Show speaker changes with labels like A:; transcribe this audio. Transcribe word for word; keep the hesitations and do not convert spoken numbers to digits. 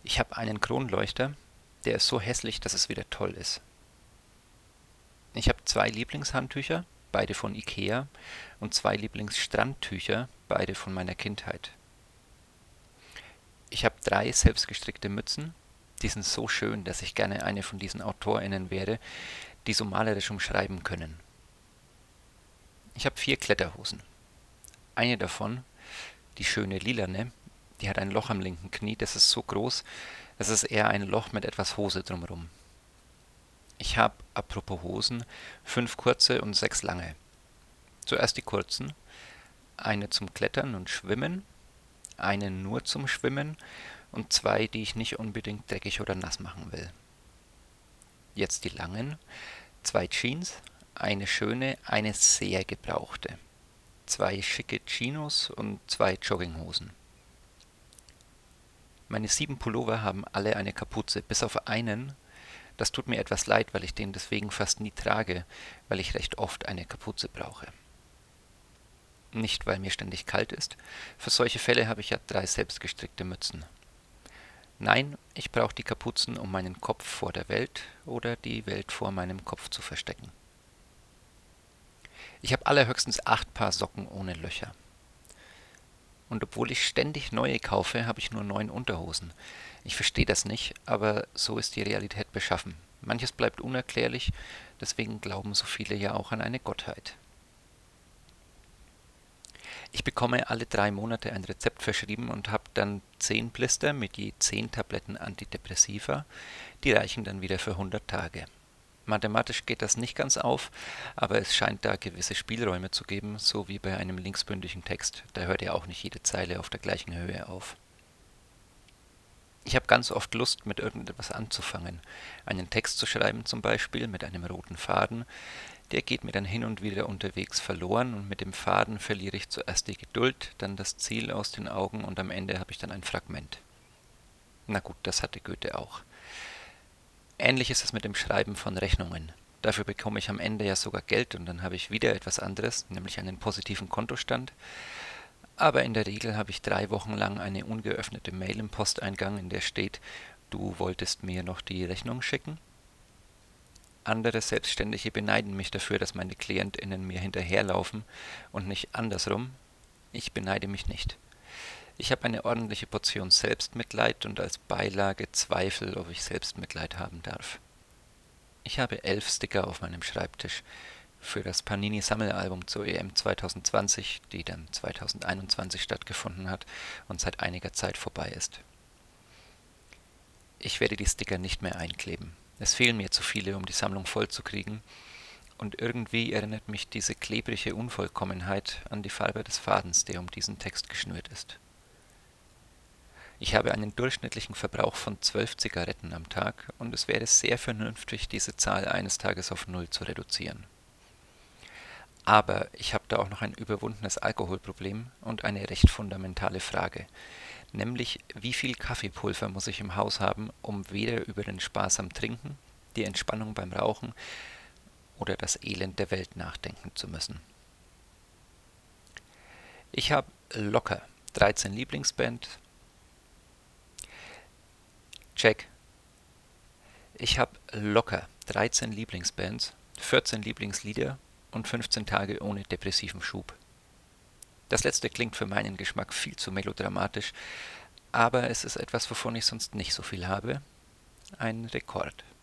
A: Ich habe einen Kronleuchter, der ist so hässlich, dass es wieder toll ist. Ich habe zwei Lieblingshandtücher, beide von Ikea, und zwei Lieblingsstrandtücher, beide von meiner Kindheit. Ich habe drei selbstgestrickte Mützen, die sind so schön, dass ich gerne eine von diesen AutorInnen wäre, die so malerisch umschreiben können. Ich habe vier Kletterhosen. Eine davon, die schöne lilane, die hat ein Loch am linken Knie, das ist so groß, das ist eher ein Loch mit etwas Hose drumherum. Ich habe, apropos Hosen, fünf kurze und sechs lange. Zuerst die kurzen, eine zum Klettern und Schwimmen, eine nur zum Schwimmen und zwei, die ich nicht unbedingt dreckig oder nass machen will. Jetzt die langen, zwei Jeans, eine schöne, eine sehr gebrauchte, zwei schicke Chinos und zwei Jogginghosen. Meine sieben Pullover haben alle eine Kapuze, bis auf einen. Das tut mir etwas leid, weil ich den deswegen fast nie trage, weil ich recht oft eine Kapuze brauche. Nicht, weil mir ständig kalt ist. Für solche Fälle habe ich ja drei selbstgestrickte Mützen. Nein, ich brauche die Kapuzen, um meinen Kopf vor der Welt oder die Welt vor meinem Kopf zu verstecken. Ich habe allerhöchstens acht Paar Socken ohne Löcher. Und obwohl ich ständig neue kaufe, habe ich nur neun Unterhosen. Ich verstehe das nicht, aber so ist die Realität beschaffen. Manches bleibt unerklärlich, deswegen glauben so viele ja auch an eine Gottheit. Ich bekomme alle drei Monate ein Rezept verschrieben und habe dann zehn Blister mit je zehn Tabletten Antidepressiva. Die reichen dann wieder für hundert Tage. Mathematisch geht das nicht ganz auf, aber es scheint da gewisse Spielräume zu geben, so wie bei einem linksbündigen Text. Da hört ja auch nicht jede Zeile auf der gleichen Höhe auf. Ich habe ganz oft Lust, mit irgendetwas anzufangen. Einen Text zu schreiben zum Beispiel mit einem roten Faden. Der geht mir dann hin und wieder unterwegs verloren und mit dem Faden verliere ich zuerst die Geduld, dann das Ziel aus den Augen und am Ende habe ich dann ein Fragment. Na gut, das hatte Goethe auch. Ähnlich ist es mit dem Schreiben von Rechnungen. Dafür bekomme ich am Ende ja sogar Geld und dann habe ich wieder etwas anderes, nämlich einen positiven Kontostand. Aber in der Regel habe ich drei Wochen lang eine ungeöffnete Mail im Posteingang, in der steht: Du wolltest mir noch die Rechnung schicken? Andere Selbstständige beneiden mich dafür, dass meine KlientInnen mir hinterherlaufen und nicht andersrum. Ich beneide mich nicht. Ich habe eine ordentliche Portion Selbstmitleid und als Beilage Zweifel, ob ich Selbstmitleid haben darf. Ich habe elf Sticker auf meinem Schreibtisch für das Panini-Sammelalbum zur E M zwanzig zwanzig, die dann zwanzig einundzwanzig stattgefunden hat und seit einiger Zeit vorbei ist. Ich werde die Sticker nicht mehr einkleben. Es fehlen mir zu viele, um die Sammlung voll zu kriegen, und irgendwie erinnert mich diese klebrige Unvollkommenheit an die Farbe des Fadens, der um diesen Text geschnürt ist. Ich habe einen durchschnittlichen Verbrauch von zwölf Zigaretten am Tag und es wäre sehr vernünftig, diese Zahl eines Tages auf null zu reduzieren. Aber ich habe da auch noch ein überwundenes Alkoholproblem und eine recht fundamentale Frage, nämlich wie viel Kaffeepulver muss ich im Haus haben, um weder über den Spaß am Trinken, die Entspannung beim Rauchen oder das Elend der Welt nachdenken zu müssen. Ich habe locker dreizehn Lieblingsbands. Check. Ich habe locker dreizehn Lieblingsbands, vierzehn Lieblingslieder und fünfzehn Tage ohne depressiven Schub. Das letzte klingt für meinen Geschmack viel zu melodramatisch, aber es ist etwas, wovon ich sonst nicht so viel habe. Ein Rekord.